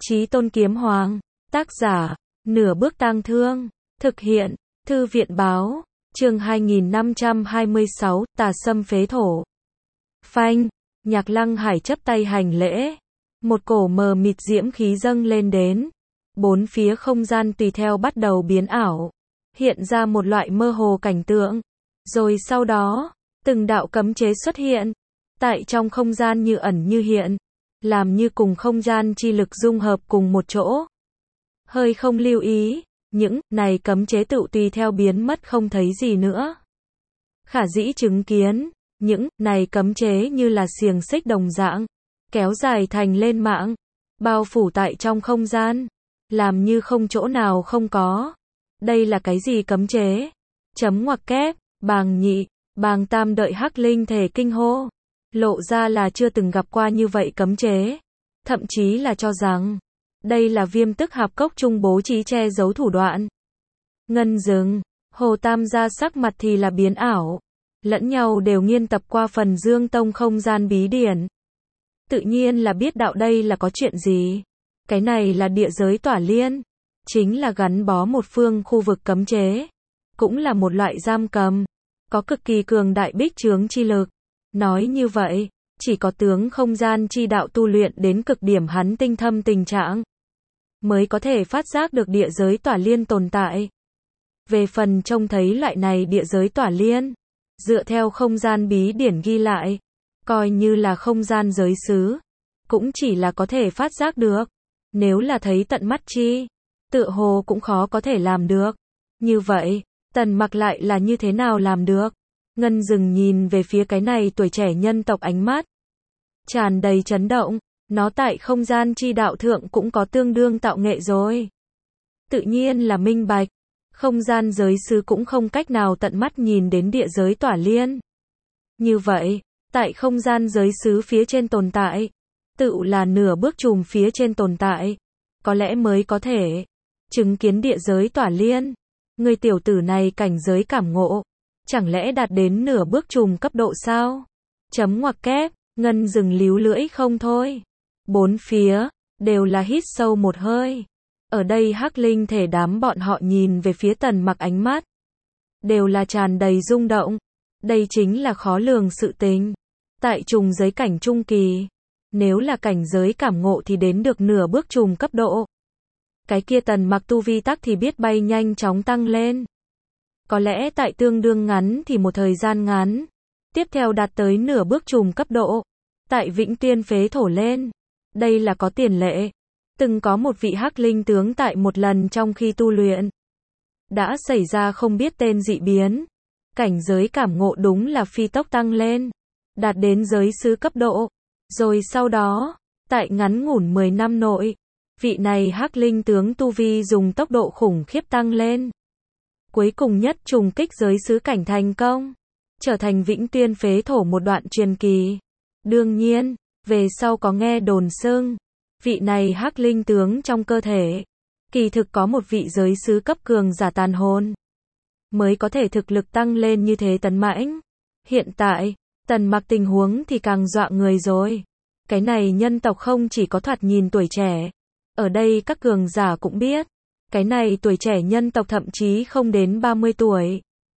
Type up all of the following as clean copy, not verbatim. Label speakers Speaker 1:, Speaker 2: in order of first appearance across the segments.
Speaker 1: Chí Tôn Kiếm Hoàng. Tác giả, Nửa Bước Tang Thương. Thực hiện, Thư viện báo. Chương 2526, Tà Sâm Phế Thổ. Phanh, Nhạc Lăng Hải chắp tay hành lễ. Một cổ mờ mịt diễm khí dâng lên đến. Bốn phía không gian tùy theo bắt đầu biến ảo. Hiện ra một loại mơ hồ cảnh tượng. Rồi sau đó, từng đạo cấm chế xuất hiện. Tại trong không gian như ẩn như hiện. Làm như cùng không gian chi lực dung hợp cùng một chỗ. Hơi không lưu ý, những này cấm chế tự tùy theo biến mất không thấy gì nữa. Khả dĩ chứng kiến, những này cấm chế như là xiềng xích đồng dạng, kéo dài thành lên mạng, bao phủ tại trong không gian, làm như không chỗ nào không có. Đây là cái gì cấm chế? Chấm ngoặc kép, bàng nhị, bàng tam đợi hắc linh thể kinh hô. Lộ ra là chưa từng gặp qua như vậy cấm chế. Thậm chí là cho rằng, đây là Viêm Tức Hạp Cốc trung bố trí che giấu thủ đoạn. Ngân Dừng, Hồ Tam gia sắc mặt thì là biến ảo. Lẫn nhau đều nghiên tập qua phần Dương Tông không gian bí điển. Tự nhiên là biết đạo đây là có chuyện gì. Cái này là địa giới tỏa liên. Chính là gắn bó một phương khu vực cấm chế. Cũng là một loại giam cầm. Có cực kỳ cường đại bích chướng chi lực. Nói như vậy, chỉ có tướng không gian chi đạo tu luyện đến cực điểm hắn tinh thâm tình trạng, mới có thể phát giác được địa giới tỏa liên tồn tại. Về phần trông thấy loại này địa giới tỏa liên, dựa theo không gian bí điển ghi lại, coi như là không gian giới xứ, cũng chỉ là có thể phát giác được. Nếu là thấy tận mắt chi, tựa hồ cũng khó có thể làm được. Như vậy, Tần Mặc lại là như thế nào làm được? Ngân Dừng nhìn về phía cái này tuổi trẻ nhân tộc ánh mắt tràn đầy chấn động, nó tại không gian chi đạo thượng cũng có tương đương tạo nghệ rồi. Tự nhiên là minh bạch, không gian giới xứ cũng không cách nào tận mắt nhìn đến địa giới tỏa liên. Như vậy, tại không gian giới xứ phía trên tồn tại, tự là nửa bước chùm phía trên tồn tại, có lẽ mới có thể chứng kiến địa giới tỏa liên. Người tiểu tử này cảnh giới cảm ngộ, chẳng lẽ đạt đến nửa bước chùm cấp độ sao? Chấm ngoặc kép, Ngân Dừng líu lưỡi không thôi. Bốn phía, đều là hít sâu một hơi. Ở đây hắc linh thể đám bọn họ nhìn về phía Tần Mặc ánh mắt. Đều là tràn đầy rung động. Đây chính là khó lường sự tình. Tại trùng giới cảnh trung kỳ. Nếu là cảnh giới cảm ngộ thì đến được nửa bước chùm cấp độ. Cái kia Tần Mặc tu vi tắc thì biết bay nhanh chóng tăng lên. Có lẽ tại tương đương ngắn thì một thời gian ngắn. Tiếp theo đạt tới nửa bước chùm cấp độ. Tại Vĩnh Tiên Phế Thổ lên. Đây là có tiền lệ. Từng có một vị hắc linh tướng tại một lần trong khi tu luyện. Đã xảy ra không biết tên dị biến. Cảnh giới cảm ngộ đúng là phi tốc tăng lên. Đạt đến giới xứ cấp độ. Rồi sau đó, tại ngắn ngủn 10 năm nội. Vị này hắc linh tướng tu vi dùng tốc độ khủng khiếp tăng lên. Cuối cùng nhất trùng kích giới xứ cảnh thành công. Trở thành Vĩnh Tiên Phế Thổ một đoạn truyền kỳ. Đương nhiên, về sau có nghe đồn xưng, vị này hắc linh tướng trong cơ thể, kỳ thực có một vị giới xứ cấp cường giả tàn hồn, mới có thể thực lực tăng lên như thế tấn mãnh. Hiện tại, Tần Mặc tình huống thì càng dọa người rồi. Cái này nhân tộc không chỉ có thoạt nhìn tuổi trẻ, ở đây các cường giả cũng biết, cái này tuổi trẻ nhân tộc thậm chí không đến 30 tuổi.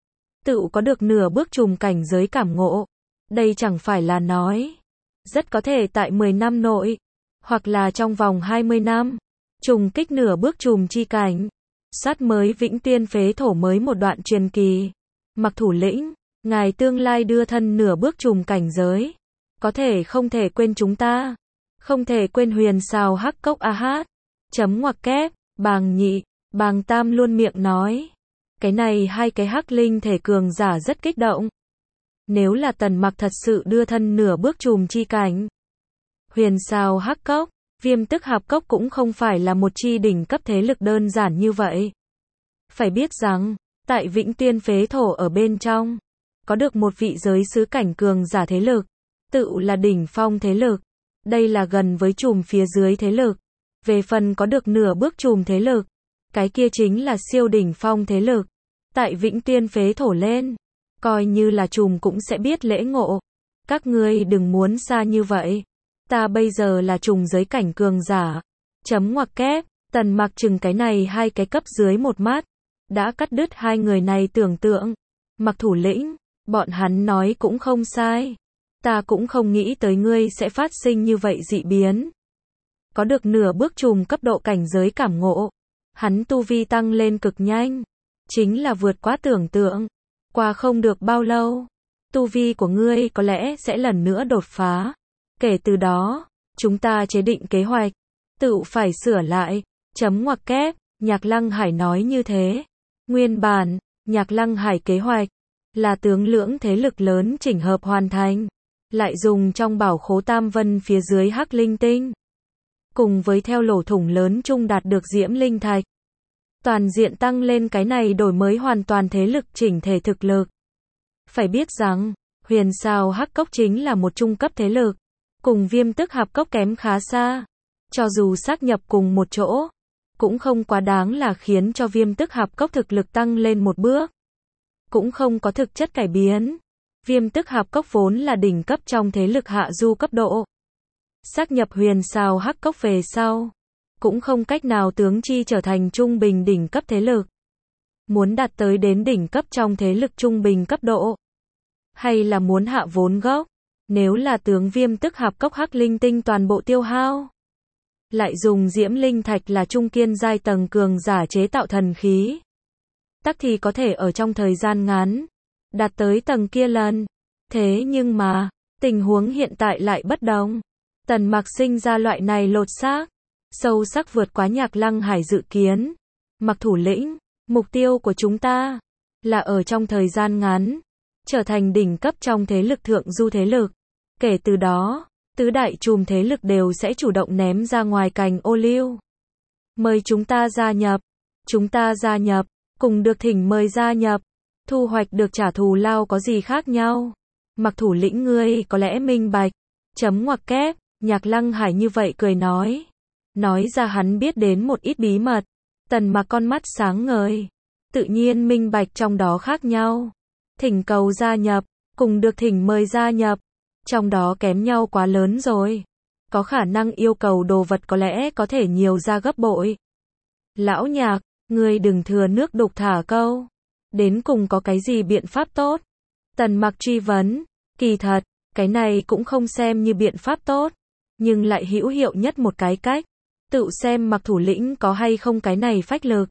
Speaker 1: Tự có được nửa bước chùm cảnh giới cảm ngộ. Đây chẳng phải là nói, rất có thể tại 10 năm nội, hoặc là trong vòng 20 năm, trùng kích nửa bước chùm chi cảnh. Sát mới Vĩnh Tiên Phế Thổ mới một đoạn truyền kỳ. Mặc thủ lĩnh, ngài tương lai đưa thân nửa bước chùm cảnh giới. Có thể không thể quên chúng ta. Không thể quên huyền xào hắc cốc a hát. Chấm ngoặc kép, bàng nhị, bàng tam luôn miệng nói. Cái này hai cái hắc linh thể cường giả rất kích động. Nếu là Tần Mặc thật sự đưa thân nửa bước chùm chi cảnh. Huyền xào hắc cốc, Viêm Tức Hạp Cốc cũng không phải là một chi đỉnh cấp thế lực đơn giản như vậy. Phải biết rằng, tại Vĩnh Tiên Phế Thổ ở bên trong, có được một vị giới xứ cảnh cường giả thế lực, tự là đỉnh phong thế lực. Đây là gần với chùm phía dưới thế lực. Về phần có được nửa bước chùm thế lực, cái kia chính là siêu đỉnh phong thế lực. Tại Vĩnh Tiên Phế Thổ lên, coi như là chùm cũng sẽ biết lễ ngộ. Các ngươi đừng muốn xa như vậy. Ta bây giờ là trùng giới cảnh cường giả. Chấm ngoặc kép, Tần Mặc chừng cái này hai cái cấp dưới một mắt, đã cắt đứt hai người này tưởng tượng. Mặc thủ lĩnh, bọn hắn nói cũng không sai. Ta cũng không nghĩ tới ngươi sẽ phát sinh như vậy dị biến. Có được nửa bước trùm cấp độ cảnh giới cảm ngộ. Hắn tu vi tăng lên cực nhanh. Chính là vượt quá tưởng tượng. Qua không được bao lâu, tu vi của ngươi có lẽ sẽ lần nữa đột phá. Kể từ đó, chúng ta chế định kế hoạch. Tự phải sửa lại. Chấm ngoặc kép, Nhạc Lăng Hải nói như thế. Nguyên bản, Nhạc Lăng Hải kế hoạch là tướng lưỡng thế lực lớn chỉnh hợp hoàn thành, lại dùng trong bảo khố Tam Vân phía dưới Hắc Linh Tinh, cùng với theo lỗ thủng lớn chung đạt được Diễm Linh Thạch, toàn diện tăng lên cái này đổi mới hoàn toàn thế lực chỉnh thể thực lực. Phải biết rằng, Huyền Sao Hắc Cốc chính là một trung cấp thế lực, cùng Viêm Tức Hạp Cốc kém khá xa. Cho dù xác nhập cùng một chỗ, cũng không quá đáng là khiến cho Viêm Tức Hạp Cốc thực lực tăng lên một bước. Cũng không có thực chất cải biến. Viêm Tức Hạp Cốc vốn là đỉnh cấp trong thế lực hạ du cấp độ. Xác nhập Huyền Sao Hắc Cốc về sau, cũng không cách nào tướng chi trở thành trung bình đỉnh cấp thế lực. Muốn đạt tới đến đỉnh cấp trong thế lực trung bình cấp độ, hay là muốn hạ vốn gốc, nếu là tướng Viêm Tức Hạp Cốc Hắc Linh Tinh toàn bộ tiêu hao, lại dùng Diễm Linh Thạch là trung kiên giai tầng cường giả chế tạo thần khí, tắc thì có thể ở trong thời gian ngắn đạt tới tầng kia lần. Thế nhưng mà, tình huống hiện tại lại bất đồng. Tần Mặc sinh ra loại này lột xác, sâu sắc vượt quá Nhạc Lăng Hải dự kiến. Mặc thủ lĩnh, mục tiêu của chúng ta là ở trong thời gian ngắn trở thành đỉnh cấp trong thế lực thượng du thế lực. Kể từ đó, tứ đại chùm thế lực đều sẽ chủ động ném ra ngoài cành ô liu. Mời chúng ta gia nhập. Chúng ta gia nhập, cùng được thỉnh mời gia nhập. Thu hoạch được trả thù lao có gì khác nhau? Mặc thủ lĩnh ngươi có lẽ minh bạch. Chấm ngoặc kép, Nhạc Lăng Hải như vậy cười nói. Nói ra hắn biết đến một ít bí mật. Tần Mặc con mắt sáng ngời. Tự nhiên minh bạch trong đó khác nhau. Thỉnh cầu gia nhập, cùng được thỉnh mời gia nhập. Trong đó kém nhau quá lớn rồi. Có khả năng yêu cầu đồ vật có lẽ có thể nhiều ra gấp bội. Lão Nhạc, ngươi đừng thừa nước đục thả câu. Đến cùng có cái gì biện pháp tốt? Tần Mặc truy vấn. Kỳ thật, cái này cũng không xem như biện pháp tốt, nhưng lại hữu hiệu nhất một cái cách. Tự xem Mặc thủ lĩnh có hay không cái này phách lực.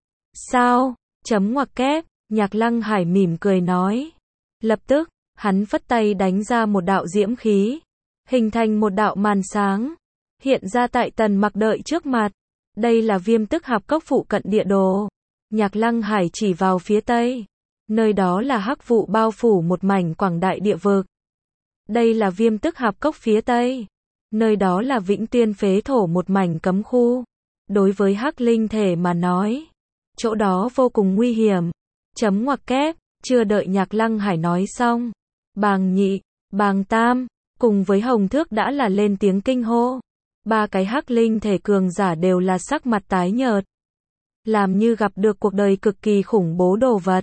Speaker 1: Sao? Chấm ngoặc kép, Nhạc Lăng Hải mỉm cười nói. Lập tức, hắn phất tay đánh ra một đạo diễm khí, hình thành một đạo màn sáng, hiện ra tại Tần Mặc đợi trước mặt. Đây là Viêm Tức Hạp Cốc phụ cận địa đồ. Nhạc Lăng Hải chỉ vào phía tây, nơi đó là hắc vụ bao phủ một mảnh quảng đại địa vực. Đây là Viêm Tức Hạp Cốc phía tây, nơi đó là Vĩnh Tuyên phế thổ một mảnh cấm khu. Đối với hắc linh thể mà nói, chỗ đó vô cùng nguy hiểm. Chấm ngoặc kép, chưa đợi Nhạc Lăng Hải nói xong, Bàng Nhị, Bàng Tam, cùng với Hồng Thước đã là lên tiếng kinh hô. Ba cái hắc linh thể cường giả đều là sắc mặt tái nhợt, làm như gặp được cuộc đời cực kỳ khủng bố đồ vật.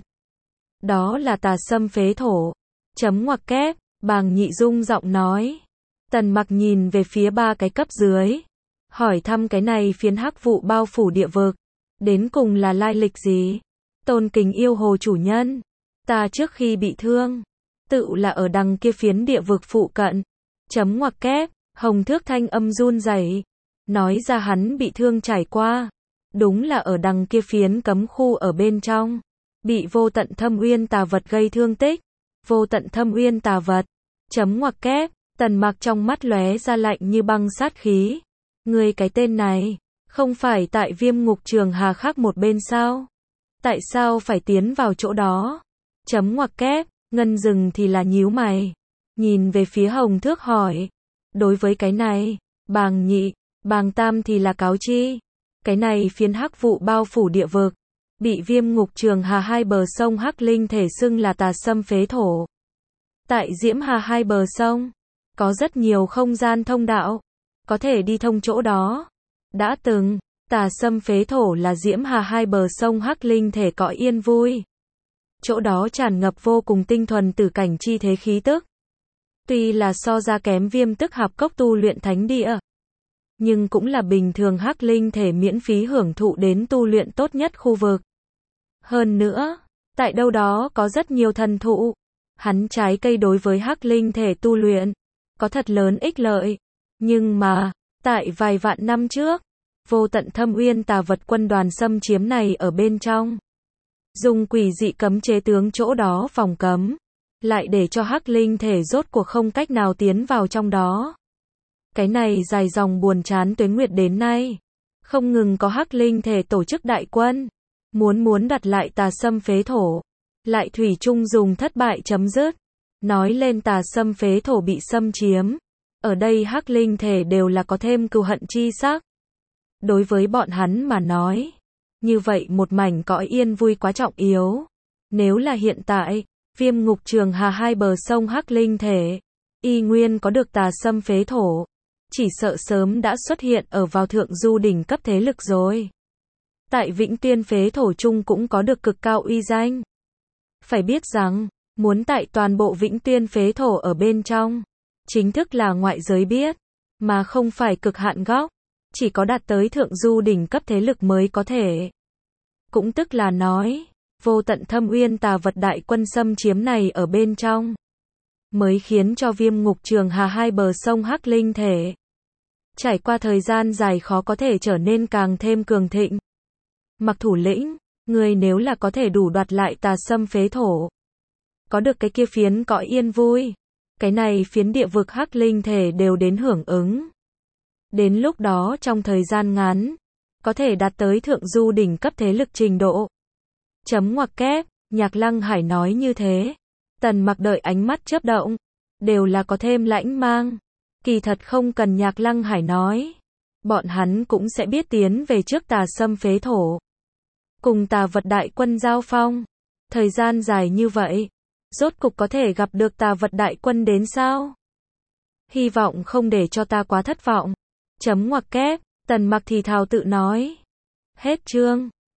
Speaker 1: Đó là Tà Sâm phế thổ. Chấm ngoặc kép, Bàng Nhị rung giọng nói. Tần Mặc nhìn về phía ba cái cấp dưới, hỏi thăm cái này phiến hắc vụ bao phủ địa vực, đến cùng là lai lịch gì? Tôn kính yêu hồ chủ nhân, ta trước khi bị thương, tự là ở đằng kia phiến địa vực phụ cận. Chấm ngoặc kép, Hồng Thước thanh âm run rẩy, nói ra hắn bị thương trải qua, đúng là ở đằng kia phiến cấm khu ở bên trong, bị vô tận thâm uyên tà vật gây thương tích. Vô tận thâm uyên tà vật. Chấm ngoặc kép, Tần Mặc trong mắt lóe ra lạnh như băng sát khí. Ngươi cái tên này, không phải tại Viêm Ngục Trường Hà khác một bên sao? Tại sao phải tiến vào chỗ đó? Chấm ngoặc kép, Ngân Dừng thì là nhíu mày, nhìn về phía Hồng Thước hỏi. Đối với cái này, Bàng Nhị, Bàng Tam thì là cáo chi. Cái này phiến hắc vụ bao phủ địa vực, bị Viêm Ngục Trường Hà hai bờ sông hắc linh thể xưng là Tà Sâm phế thổ. Tại Diễm Hà hai bờ sông, có rất nhiều không gian thông đạo, có thể đi thông chỗ đó. Đã từng, Tà Sâm phế thổ là Diễm Hà hai bờ sông hắc linh thể cõi yên vui. Chỗ đó tràn ngập vô cùng tinh thuần tử cảnh chi thế khí tức. Tuy là so ra kém Viêm Tức Hạp Cốc tu luyện thánh địa, nhưng cũng là bình thường hắc linh thể miễn phí hưởng thụ đến tu luyện tốt nhất khu vực. Hơn nữa, tại đâu đó có rất nhiều thần thụ. Hắn trái cây đối với hắc linh thể tu luyện, có thật lớn ích lợi. Nhưng mà, tại vài vạn năm trước, vô tận thâm uyên tà vật quân đoàn xâm chiếm này ở bên trong. Dùng quỷ dị cấm chế tướng chỗ đó phòng cấm. Lại để cho hắc linh thể rốt cuộc không cách nào tiến vào trong đó. Cái này dài dòng buồn chán tuế nguyệt đến nay. Không ngừng có hắc linh thể tổ chức đại quân. Muốn đặt lại tà xâm phế thổ. Lại thủy chung dùng thất bại chấm dứt. Nói lên tà xâm phế thổ bị xâm chiếm. Ở đây hắc linh thể đều là có thêm cừu hận chi sắc. Đối với bọn hắn mà nói. Như vậy một mảnh cõi yên vui quá trọng yếu. Nếu là hiện tại, Viêm Ngục Trường Hà hai bờ sông hắc linh thể, y nguyên có được tà xâm phế thổ. Chỉ sợ sớm đã xuất hiện ở vào thượng du đỉnh cấp thế lực rồi. Tại Vĩnh Tiên phế thổ chung cũng có được cực cao uy danh. Phải biết rằng, muốn tại toàn bộ Vĩnh Tiên phế thổ ở bên trong, chính thức là ngoại giới biết, mà không phải cực hạn góc, chỉ có đạt tới thượng du đỉnh cấp thế lực mới có thể. Cũng tức là nói, vô tận thâm uyên tà vật đại quân xâm chiếm này ở bên trong, mới khiến cho Viêm Ngục Trường Hà hai bờ sông hắc linh thể trải qua thời gian dài khó có thể trở nên càng thêm cường thịnh. Mặc thủ lĩnh, người nếu là có thể đủ đoạt lại tà xâm phế thổ, có được cái kia phiến cõi yên vui, cái này phiến địa vực hắc linh thể đều đến hưởng ứng. Đến lúc đó trong thời gian ngắn, có thể đạt tới thượng du đỉnh cấp thế lực trình độ. Chấm ngoặc kép, Nhạc Lăng Hải nói như thế. Tần Mặc đợi ánh mắt chớp động, đều là có thêm lãnh mang. Kỳ thật không cần Nhạc Lăng Hải nói, bọn hắn cũng sẽ biết tiến về trước tà xâm phế thổ. Cùng tà vật đại quân giao phong. Thời gian dài như vậy, rốt cục có thể gặp được tà vật đại quân đến sao? Hy vọng không để cho ta quá thất vọng. Chấm ngoặc kép, Tần Mặc thì thào tự nói. Hết chương.